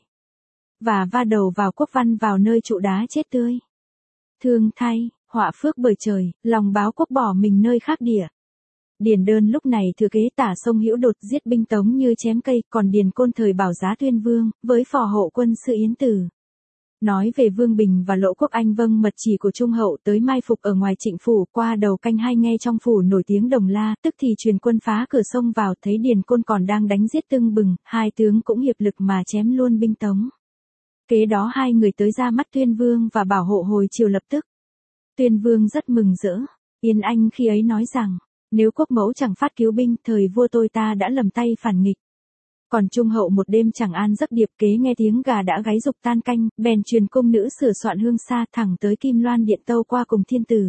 Và va đầu vào Quốc Văn vào nơi trụ đá chết tươi. Thương thay, họa phước bởi trời, lòng báo quốc bỏ mình nơi khác địa. Điền Đơn lúc này thừa kế tả sông Hữu Đột giết binh Tống như chém cây, còn Điền Côn thời bảo giá Tuyên Vương, với phò hộ quân sự Yến Tử. Nói về Vương Bình và Lỗ Quốc Anh vâng mật chỉ của Trung Hậu tới mai phục ở ngoài Trịnh phủ, qua đầu canh hai nghe trong phủ nổi tiếng đồng la, tức thì truyền quân phá cửa sông vào, thấy Điền Côn còn đang đánh giết tưng bừng, hai tướng cũng hiệp lực mà chém luôn binh Tống. Kế đó hai người tới ra mắt Tuyên Vương và bảo hộ hồi chiều lập tức. Tuyên Vương rất mừng rỡ. Yên Anh khi ấy nói rằng, nếu quốc mẫu chẳng phát cứu binh, thời vua tôi ta đã lầm tay phản nghịch. Còn Trung Hậu một đêm chẳng an giấc, điệp kế nghe tiếng gà đã gáy dục tan canh, bèn truyền cung nữ sửa soạn hương xa thẳng tới Kim Loan Điện tâu qua cùng thiên tử.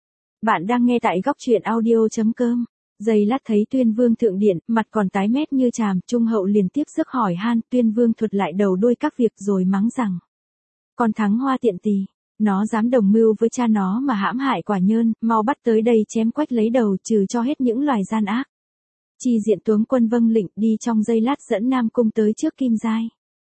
Bạn đang nghe tại góc truyện audio chấm com. Giây lát thấy Tuyên Vương thượng điện, mặt còn tái mét như chàm, Trung Hậu liền tiếp sức hỏi han, Tuyên Vương thuật lại đầu đuôi các việc rồi mắng rằng: Con thắng hoa tiện tỳ, nó dám đồng mưu với cha nó mà hãm hại quả nhân, mau bắt tới đây chém quách lấy đầu, trừ cho hết những loài gian ác. Chi diện tướng quân vâng lệnh, đi trong giây lát dẫn Nam Cung tới trước Kim Giai.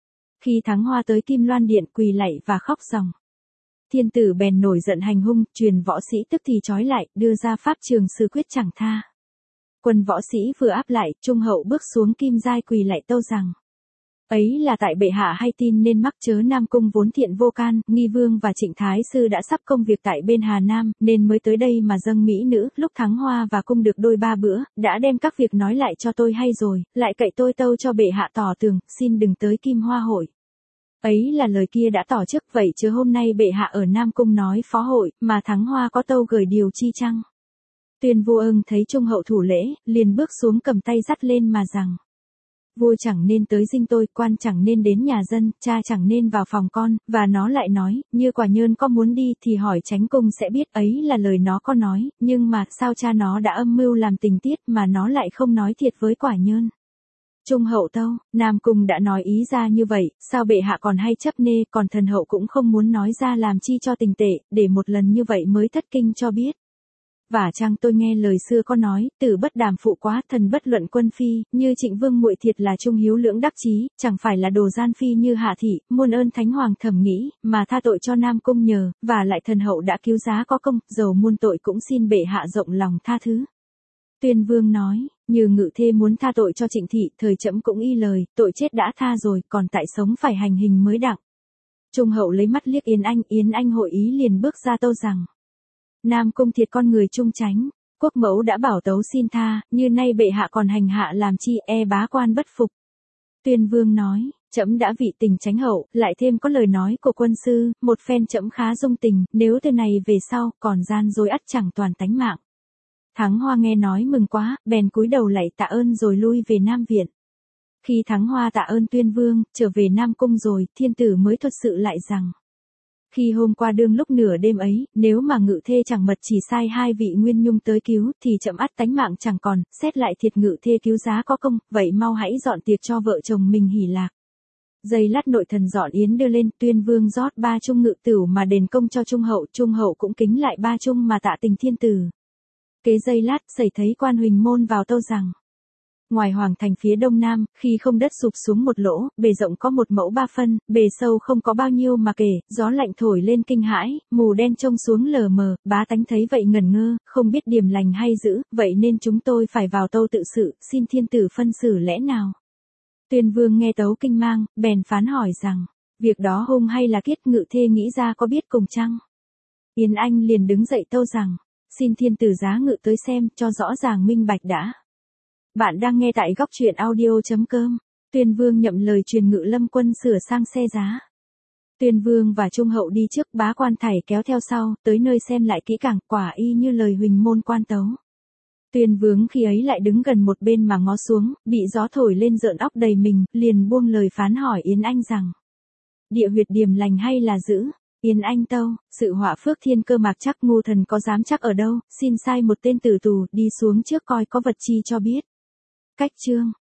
Khi thắng hoa tới Kim Loan Điện quỳ lạy và khóc ròng. Thiên tử bèn nổi giận hành hung, truyền võ sĩ tức thì trói lại, đưa ra pháp trường xử quyết chẳng tha. Quân võ sĩ vừa áp lại, Trung Hậu bước xuống Kim Giai quỳ lạy tâu rằng: Ấy là tại bệ hạ hay tin nên mắc chớ, Nam Cung vốn thiện vô can, Nghi Vương và Trịnh Thái Sư đã sắp công việc tại bên Hà Nam, nên mới tới đây mà dâng mỹ nữ, lúc thắng hoa và cung được đôi ba bữa, đã đem các việc nói lại cho tôi hay rồi, lại cậy tôi tâu cho bệ hạ tỏ tường, xin đừng tới Kim Hoa hội. Ấy là lời kia đã tỏ trước, vậy chứ hôm nay bệ hạ ở Nam Cung nói phó hội, mà thắng hoa có tâu gửi điều chi chăng? Tuyên Vô Ưng thấy Trung Hậu thủ lễ, liền bước xuống cầm tay dắt lên mà rằng: Vua chẳng nên tới dinh tôi, quan chẳng nên đến nhà dân, cha chẳng nên vào phòng con, và nó lại nói, như quả nhơn có muốn đi thì hỏi Chánh Cung sẽ biết, ấy là lời nó có nói, nhưng mà sao cha nó đã âm mưu làm tình tiết mà nó lại không nói thiệt với quả nhơn. Trung Hậu tâu, Nam Cung đã nói ý ra như vậy, sao bệ hạ còn hay chấp nê, còn thần hậu cũng không muốn nói ra làm chi cho tình tệ, để một lần như vậy mới thất kinh cho biết. Và chăng tôi nghe lời xưa có nói, tử bất đàm phụ quá, thần bất luận quân phi, như Trịnh Vương muội thiệt là trung hiếu lưỡng đắc chí, chẳng phải là đồ gian phi như Hạ thị, muôn ơn Thánh Hoàng thẩm nghĩ, mà tha tội cho Nam Cung nhờ, và lại thần hậu đã cứu giá có công, dầu muôn tội cũng xin bệ hạ rộng lòng tha thứ. Tuyên Vương nói, như Ngự Thê muốn tha tội cho Trịnh thị, thời trẫm cũng y lời, tội chết đã tha rồi, còn tại sống phải hành hình mới đặng. Trung hậu lấy mắt liếc Yến Anh, Yến Anh hội ý liền bước ra tâu rằng. Nam Cung thiệt con người trung chánh, quốc mẫu đã bảo tấu xin tha, như nay bệ hạ còn hành hạ làm chi, e bá quan bất phục. Tuyên Vương nói, trẫm đã vị tình chánh hậu, lại thêm có lời nói của quân sư, một phen trẫm khá dung tình, nếu từ này về sau, còn gian dối ắt chẳng toàn tánh mạng. Thắng Hoa nghe nói mừng quá, bèn cúi đầu lạy tạ ơn rồi lui về Nam Viện. Khi Thắng Hoa tạ ơn Tuyên Vương, trở về Nam Cung rồi, thiên tử mới thuật sự lại rằng. Khi hôm qua đương lúc nửa đêm ấy, nếu mà Ngự Thê chẳng mật chỉ sai hai vị Nguyên Nhung tới cứu, thì chậm ắt tánh mạng chẳng còn, xét lại thiệt Ngự Thê cứu giá có công, vậy mau hãy dọn tiệc cho vợ chồng mình hỉ lạc. Giây lát nội thần dọn yến đưa lên, Tuyên Vương rót ba chung ngự tửu mà đền công cho Trung hậu, Trung hậu cũng kính lại ba chung mà tạ tình thiên tử. Kế giây lát, xảy thấy quan huỳnh môn vào tâu rằng. Ngoài hoàng thành phía đông nam, khi không đất sụp xuống một lỗ, bề rộng có một mẫu ba phân, bề sâu không có bao nhiêu mà kể, gió lạnh thổi lên kinh hãi, mù đen trông xuống lờ mờ, bá tánh thấy vậy ngẩn ngơ, không biết điềm lành hay dữ, vậy nên chúng tôi phải vào tâu tự sự, xin thiên tử phân xử lẽ nào. Tuyên Vương nghe tấu kinh mang, bèn phán hỏi rằng, việc đó hung hay là kiết, Ngự Thê nghĩ ra có biết cùng chăng? Yến Anh liền đứng dậy tâu rằng, xin thiên tử giá ngự tới xem, cho rõ ràng minh bạch đã. Bạn đang nghe tại góc truyện audio.com. Tuyên Vương nhậm lời truyền Ngự Lâm quân sửa sang xe giá. Tuyên Vương và Trung hậu đi trước, bá quan thảy kéo theo sau, tới nơi xem lại kỹ càng, quả y như lời huỳnh môn quan tấu. Tuyên Vương khi ấy lại đứng gần một bên mà ngó xuống, bị gió thổi lên rợn óc đầy mình, liền buông lời phán hỏi Yến Anh rằng. Địa huyệt điềm lành hay là dữ? Yến Anh tâu, sự họa phước thiên cơ mạc chắc, ngu thần có dám chắc ở đâu, xin sai một tên tử tù, đi xuống trước coi có vật chi cho biết. Cách chương